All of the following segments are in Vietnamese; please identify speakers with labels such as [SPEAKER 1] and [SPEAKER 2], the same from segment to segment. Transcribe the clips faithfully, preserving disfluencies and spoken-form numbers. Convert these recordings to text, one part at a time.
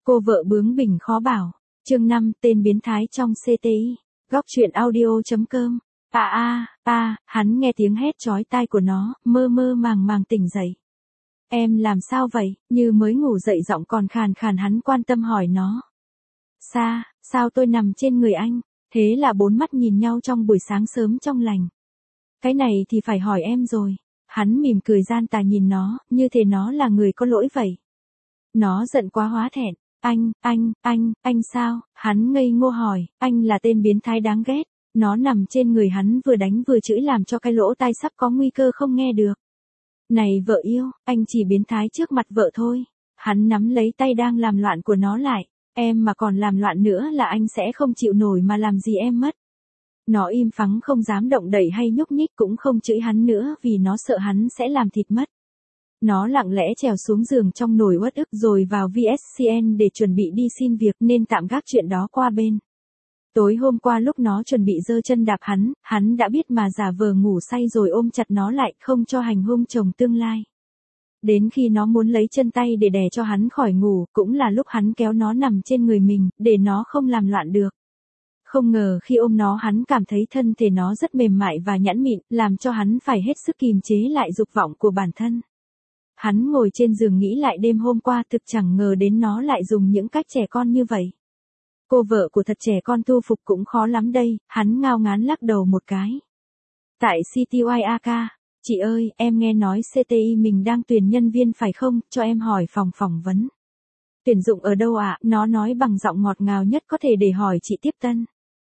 [SPEAKER 1] Cô vợ bướng bỉnh khó bảo. Chương năm, tên biến thái trong xê tê i. Góc truyện audio.com. À a, a, hắn nghe tiếng hét chói tai của nó, mơ mơ màng màng tỉnh dậy. Em làm sao vậy? Như mới ngủ dậy giọng còn khàn khàn hắn quan tâm hỏi nó. Sa, sao tôi nằm trên người anh? Thế là bốn mắt nhìn nhau trong buổi sáng sớm trong lành. Cái này thì phải hỏi em rồi. Hắn mỉm cười gian tà nhìn nó, như thể nó là người có lỗi vậy. Nó giận quá hóa thẹn. Anh, anh, anh, anh sao? Hắn ngây ngô hỏi, anh là tên biến thái đáng ghét. Nó nằm trên người hắn vừa đánh vừa chửi làm cho cái lỗ tai sắp có nguy cơ không nghe được. Này vợ yêu, anh chỉ biến thái trước mặt vợ thôi. Hắn nắm lấy tay đang làm loạn của nó lại. Em mà còn làm loạn nữa là anh sẽ không chịu nổi mà làm gì em mất. Nó im phắng không dám động đậy hay nhúc nhích cũng không chửi hắn nữa vì nó sợ hắn sẽ làm thịt mất. Nó lặng lẽ trèo xuống giường trong nồi uất ức rồi vào vê ét xê en để chuẩn bị đi xin việc nên tạm gác chuyện đó qua bên. Tối hôm qua lúc nó chuẩn bị giơ chân đạp hắn, hắn đã biết mà giả vờ ngủ say rồi ôm chặt nó lại không cho hành hung chồng tương lai. Đến khi nó muốn lấy chân tay để đè cho hắn khỏi ngủ, cũng là lúc hắn kéo nó nằm trên người mình, để nó không làm loạn được. Không ngờ khi ôm nó hắn cảm thấy thân thể nó rất mềm mại và nhẵn mịn, làm cho hắn phải hết sức kìm chế lại dục vọng của bản thân. Hắn ngồi trên giường nghĩ lại đêm hôm qua thực chẳng ngờ đến nó lại dùng những cách trẻ con như vậy. Cô vợ của thật trẻ con thu phục cũng khó lắm đây, hắn ngao ngán lắc đầu một cái. Tại xê tê i a ca, chị ơi, em nghe nói xê tê i mình đang tuyển nhân viên phải không, cho em hỏi phòng phỏng vấn. Tuyển dụng ở đâu ạ? À? Nó nói bằng giọng ngọt ngào nhất có thể để hỏi chị Tiếp Tân.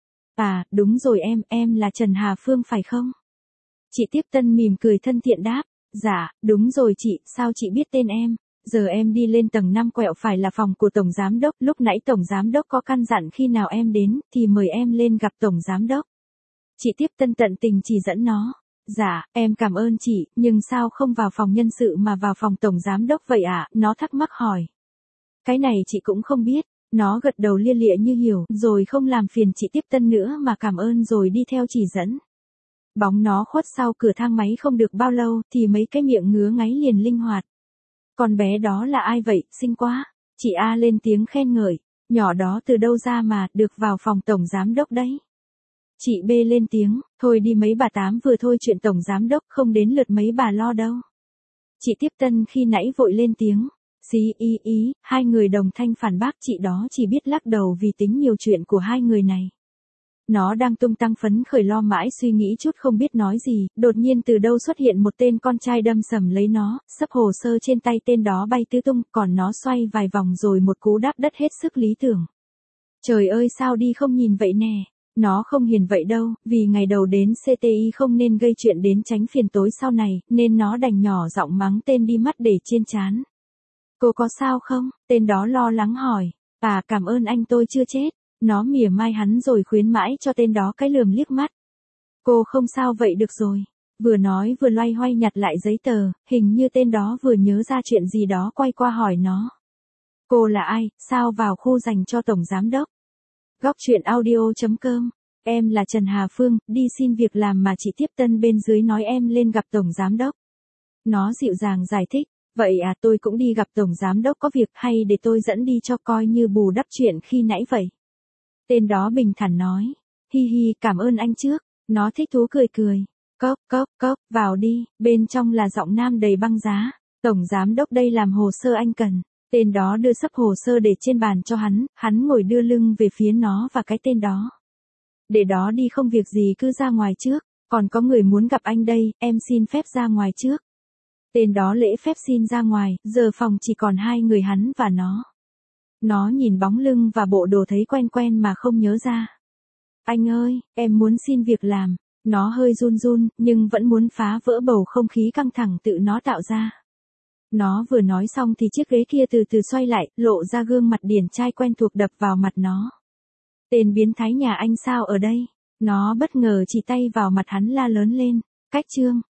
[SPEAKER 1] À, đúng rồi em, em là Trần Hà Phương phải không? Chị Tiếp Tân mỉm cười thân thiện đáp. Dạ, đúng rồi chị, sao chị biết tên em? Giờ em đi lên tầng năm quẹo phải là phòng của Tổng Giám Đốc, lúc nãy Tổng Giám Đốc có căn dặn khi nào em đến, thì mời em lên gặp Tổng Giám Đốc. Chị Tiếp Tân tận tình chỉ dẫn nó. Dạ, em cảm ơn chị, nhưng sao không vào phòng nhân sự mà vào phòng Tổng Giám Đốc vậy ạ? À? Nó thắc mắc hỏi. Cái này chị cũng không biết. Nó gật đầu lia lịa như hiểu, rồi không làm phiền chị Tiếp Tân nữa mà cảm ơn rồi đi theo chỉ dẫn. Bóng nó khuất sau cửa thang máy không được bao lâu, thì mấy cái miệng ngứa ngáy liền linh hoạt. Con bé đó là ai vậy, xinh quá. Chị A lên tiếng khen ngợi. Nhỏ đó từ đâu ra mà, được vào phòng Tổng Giám Đốc đấy. Chị B lên tiếng, thôi đi mấy bà tám vừa thôi chuyện Tổng Giám Đốc không đến lượt mấy bà lo đâu. Chị Tiếp Tân khi nãy vội lên tiếng. Xí ý ý, hai người đồng thanh phản bác chị đó chỉ biết lắc đầu vì tính nhiều chuyện của hai người này. Nó đang tung tăng phấn khởi lo mãi suy nghĩ chút không biết nói gì, đột nhiên từ đâu xuất hiện một tên con trai đâm sầm lấy nó, xấp hồ sơ trên tay tên đó bay tứ tung, còn nó xoay vài vòng rồi một cú đáp đất hết sức lý tưởng. Trời ơi sao đi không nhìn vậy nè, nó không hiền vậy đâu, vì ngày đầu đến xê tê i không nên gây chuyện đến tránh phiền tối sau này, nên nó đành nhỏ giọng mắng tên đi mắt để trên trán. Cô có sao không? Tên đó lo lắng hỏi. À cảm ơn anh tôi chưa chết. Nó mỉa mai hắn rồi khuyến mãi cho tên đó cái lườm liếc mắt. Cô không sao vậy được rồi. Vừa nói vừa loay hoay nhặt lại giấy tờ, hình như tên đó vừa nhớ ra chuyện gì đó quay qua hỏi nó. Cô là ai, sao vào khu dành cho Tổng Giám Đốc? Góc truyện audio.com. Em là Trần Hà Phương, đi xin việc làm mà chị Tiếp Tân bên dưới nói em lên gặp Tổng Giám Đốc. Nó dịu dàng giải thích. Vậy à tôi cũng đi gặp Tổng Giám Đốc có việc hay để tôi dẫn đi cho coi như bù đắp chuyện khi nãy vậy. Tên đó bình thản nói. Hi hi cảm ơn anh trước. Nó thích thú cười cười. Cốc cốc cốc vào đi. Bên trong là giọng nam đầy băng giá. Tổng Giám Đốc đây làm hồ sơ anh cần. Tên đó đưa sấp hồ sơ để trên bàn cho hắn. Hắn ngồi đưa lưng về phía nó và cái tên đó. Để đó đi không việc gì cứ ra ngoài trước. Còn có người muốn gặp anh đây, em xin phép ra ngoài trước. Tên đó lễ phép xin ra ngoài, giờ phòng chỉ còn hai người hắn và nó. Nó nhìn bóng lưng và bộ đồ thấy quen quen mà không nhớ ra. Anh ơi, em muốn xin việc làm. Nó hơi run run, nhưng vẫn muốn phá vỡ bầu không khí căng thẳng tự nó tạo ra. Nó vừa nói xong thì chiếc ghế kia từ từ xoay lại, lộ ra gương mặt điển trai quen thuộc đập vào mặt nó. Tên biến thái nhà anh sao ở đây? Nó bất ngờ chỉ tay vào mặt hắn la lớn lên. Cách chương.